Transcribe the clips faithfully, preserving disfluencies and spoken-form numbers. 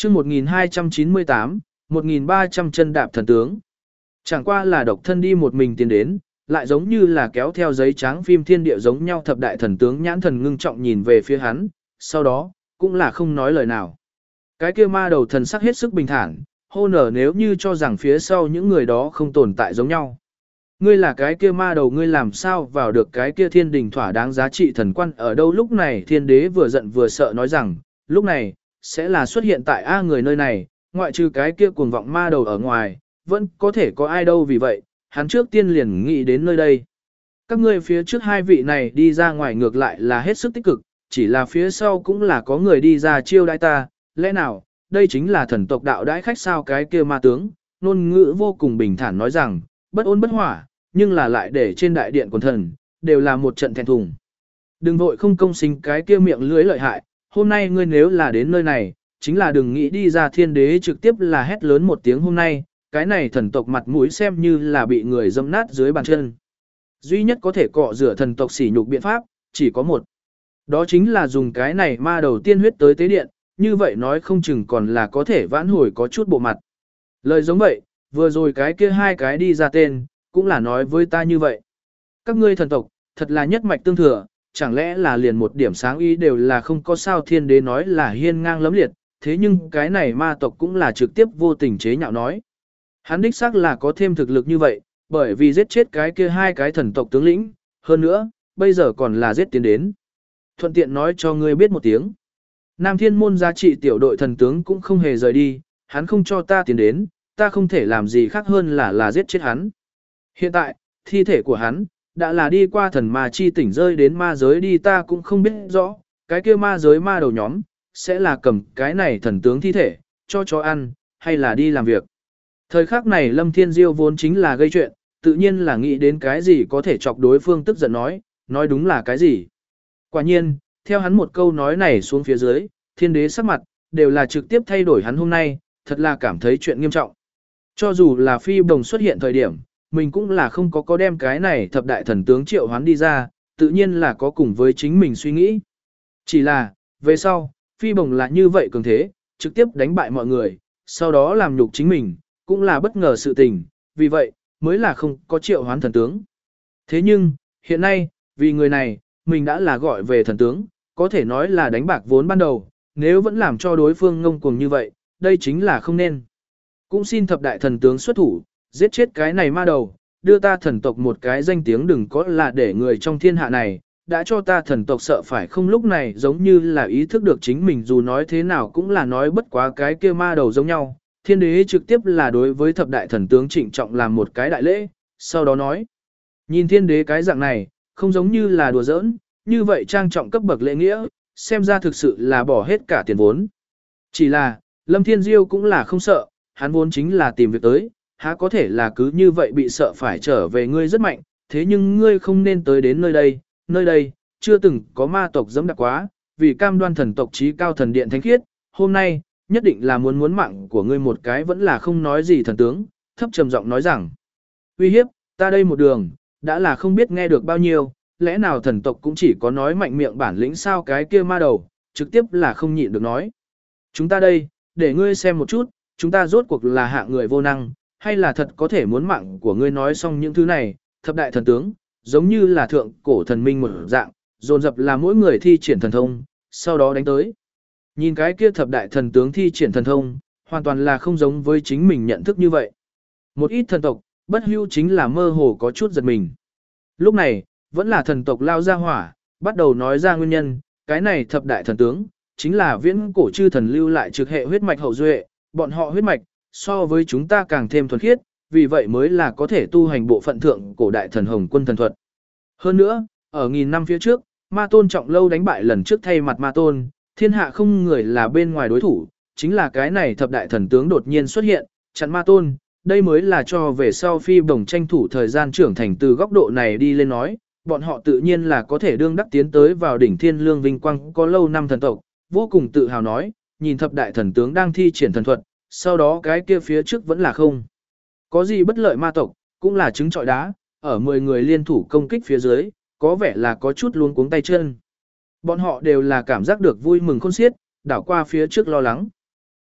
chương một nghìn hai trăm chín mươi tám, một nghìn ba trăm chân đạp thần tướng. Chẳng qua là độc thân đi một mình tiến đến, lại giống như là kéo theo giấy trắng phim thiên địa giống nhau, thập đại thần tướng nhãn thần ngưng trọng nhìn về phía hắn, sau đó, cũng là không nói lời nào. Cái kia ma đầu thần sắc hết sức bình thản, hô nở nếu như cho rằng phía sau những người đó không tồn tại giống nhau. Ngươi là cái kia ma đầu, ngươi làm sao vào được cái kia thiên đình thỏa đáng giá trị thần quan ở đâu? Lúc này thiên đế vừa giận vừa sợ nói rằng, lúc này, sẽ là xuất hiện tại A người nơi này, ngoại trừ cái kia cuồng vọng ma đầu ở ngoài, vẫn có thể có ai đâu. Vì vậy, hắn trước tiên liền nghĩ đến nơi đây. Các ngươi phía trước hai vị này đi ra ngoài ngược lại là hết sức tích cực, chỉ là phía sau cũng là có người đi ra chiêu đãi ta, lẽ nào, đây chính là thần tộc đạo đãi khách sao? Cái kia ma tướng, ngôn ngữ vô cùng bình thản nói rằng, bất ôn bất hỏa, nhưng là lại để trên đại điện quần thần, đều là một trận thẹn thùng. Đừng vội không công sinh cái kia miệng lưới lợi hại, hôm nay ngươi nếu là đến nơi này, chính là đừng nghĩ đi ra thiên đế trực tiếp là hét lớn một tiếng hôm nay, cái này thần tộc mặt mũi xem như là bị người dâm nát dưới bàn chân. Duy nhất có thể cọ rửa thần tộc sỉ nhục biện pháp, chỉ có một. Đó chính là dùng cái này ma đầu tiên huyết tới tế điện, như vậy nói không chừng còn là có thể vãn hồi có chút bộ mặt. Lời giống vậy, vừa rồi cái kia hai cái đi ra tên, cũng là nói với ta như vậy. Các ngươi thần tộc, thật là nhất mạch tương thừa, chẳng lẽ là liền một điểm sáng ý đều là không có sao? Thiên đế nói là hiên ngang lấm liệt, thế nhưng cái này ma tộc cũng là trực tiếp vô tình chế nhạo nói. Hắn đích xác là có thêm thực lực như vậy, bởi vì giết chết cái kia hai cái thần tộc tướng lĩnh, hơn nữa, bây giờ còn là giết tiến đến. Thuận tiện nói cho ngươi biết một tiếng. Nam Thiên môn giá trị tiểu đội thần tướng cũng không hề rời đi, hắn không cho ta tiến đến, ta không thể làm gì khác hơn là là giết chết hắn. Hiện tại, thi thể của hắn, đã là đi qua thần ma chi tỉnh rơi đến ma giới đi, ta cũng không biết rõ, cái kia ma giới ma đầu nhóm, sẽ là cầm cái này thần tướng thi thể, cho chó ăn, hay là đi làm việc. Thời khắc này Lâm Thiên Diêu vốn chính là gây chuyện, tự nhiên là nghĩ đến cái gì có thể chọc đối phương tức giận nói, nói đúng là cái gì. Quả nhiên, theo hắn một câu nói này xuống phía dưới, thiên đế sắc mặt, đều là trực tiếp thay đổi hắn hôm nay, thật là cảm thấy chuyện nghiêm trọng. Cho dù là phi bồng xuất hiện thời điểm, mình cũng là không có có đem cái này thập đại thần tướng triệu hoán đi ra, tự nhiên là có cùng với chính mình suy nghĩ. Chỉ là, về sau, phi bồng là như vậy cường thế, trực tiếp đánh bại mọi người, sau đó làm nhục chính mình, cũng là bất ngờ sự tình, vì vậy, mới là không có triệu hoán thần tướng. Thế nhưng, hiện nay, vì người này, mình đã là gọi về thần tướng, có thể nói là đánh bạc vốn ban đầu, nếu vẫn làm cho đối phương ngông cuồng như vậy, đây chính là không nên. Cũng xin thập đại thần tướng xuất thủ, giết chết cái này ma đầu, đưa ta thần tộc một cái danh tiếng, đừng có là để người trong thiên hạ này, đã cho ta thần tộc sợ phải không. Lúc này giống như là ý thức được chính mình dù nói thế nào cũng là nói bất quá cái kia ma đầu giống nhau, thiên đế trực tiếp là đối với thập đại thần tướng trịnh trọng làm một cái đại lễ, sau đó nói, nhìn thiên đế cái dạng này, không giống như là đùa giỡn, như vậy trang trọng cấp bậc lễ nghĩa, xem ra thực sự là bỏ hết cả tiền vốn. Chỉ là, Lâm Thiên Diêu cũng là không sợ, hắn vốn chính là tìm việc tới, há có thể là cứ như vậy bị sợ phải trở về. Ngươi rất mạnh, thế nhưng ngươi không nên tới đến nơi đây, nơi đây, chưa từng có ma tộc dẫm đạp quá, vì cam đoan thần tộc trí cao thần điện thánh khiết, hôm nay, nhất định là muốn muốn mạng của ngươi một cái. Vẫn là không nói gì thần tướng, thấp trầm giọng nói rằng, uy hiếp, ta đây một đường, đã là không biết nghe được bao nhiêu, lẽ nào thần tộc cũng chỉ có nói mạnh miệng bản lĩnh sao? Cái kia ma đầu, trực tiếp là không nhịn được nói, chúng ta đây, để ngươi xem một chút, chúng ta rốt cuộc là hạng người vô năng, hay là thật có thể muốn mạng của ngươi. Nói xong những thứ này, thập đại thần tướng, giống như là thượng cổ thần minh một dạng, dồn dập là mỗi người thi triển thần thông, sau đó đánh tới. Nhìn cái kia thập đại thần tướng thi triển thần thông, hoàn toàn là không giống với chính mình nhận thức như vậy. Một ít thần tộc, bất hưu chính là mơ hồ có chút giật mình. Lúc này, vẫn là thần tộc lao ra hỏa, bắt đầu nói ra nguyên nhân, cái này thập đại thần tướng, chính là viễn cổ chư thần lưu lại trực hệ huyết mạch hậu duệ, bọn họ huyết mạch, so với chúng ta càng thêm thuần khiết, vì vậy mới là có thể tu hành bộ phận thượng cổ đại thần hồng quân thần thuật. Hơn nữa, ở nghìn năm phía trước, ma tôn trọng lâu đánh bại lần trước thay mặt ma tôn, thiên hạ không người là bên ngoài đối thủ, chính là cái này thập đại thần tướng đột nhiên xuất hiện, chặn ma tôn, đây mới là cho về sau phi bồng tranh thủ thời gian trưởng thành. Từ góc độ này đi lên nói, bọn họ tự nhiên là có thể đương đắc tiến tới vào đỉnh thiên lương vinh quang có lâu năm thần tộc, vô cùng tự hào nói, nhìn thập đại thần tướng đang thi triển thần thuật, sau đó cái kia phía trước vẫn là không có gì bất lợi ma tộc, cũng là trứng trọi đá, ở mười người liên thủ công kích phía dưới, có vẻ là có chút luống cuống tay chân. Bọn họ đều là cảm giác được vui mừng khôn xiết, đảo qua phía trước lo lắng.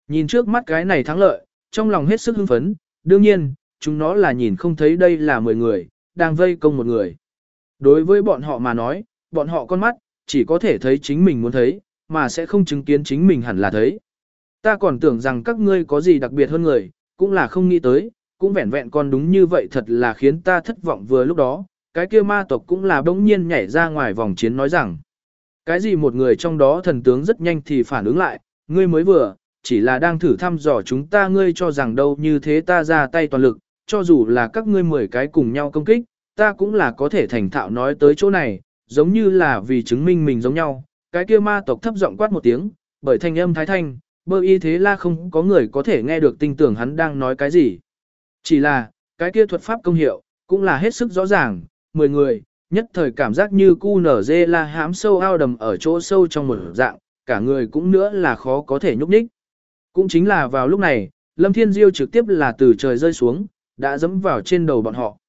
Nhìn trước mắt cái này thắng lợi, trong lòng hết sức hưng phấn, đương nhiên, chúng nó là nhìn không thấy đây là mười người, đang vây công một người. Đối với bọn họ mà nói, bọn họ con mắt, chỉ có thể thấy chính mình muốn thấy, mà sẽ không chứng kiến chính mình hẳn là thấy. Ta còn tưởng rằng các ngươi có gì đặc biệt hơn người, cũng là không nghĩ tới, cũng vẹn vẹn con đúng như vậy thật là khiến ta thất vọng vừa lúc đó, cái kia ma tộc cũng là bỗng nhiên nhảy ra ngoài vòng chiến nói rằng, cái gì một người trong đó thần tướng rất nhanh thì phản ứng lại, ngươi mới vừa, chỉ là đang thử thăm dò chúng ta ngươi cho rằng đâu như thế ta ra tay toàn lực, cho dù là các ngươi mười cái cùng nhau công kích, ta cũng là có thể thành thạo nói tới chỗ này, giống như là vì chứng minh mình giống nhau, cái kia ma tộc thấp giọng quát một tiếng, bởi thanh âm thái thanh, bơ y thế la không có người có thể nghe được tinh tưởng hắn đang nói cái gì. Chỉ là, cái kia thuật pháp công hiệu, cũng là hết sức rõ ràng, mười người, nhất thời cảm giác như cu nở dê la hám sâu ao đầm ở chỗ sâu trong một dạng, cả người cũng nữa là khó có thể nhúc nhích. Cũng chính là vào lúc này, Lâm Thiên Diêu trực tiếp là từ trời rơi xuống, đã dẫm vào trên đầu bọn họ.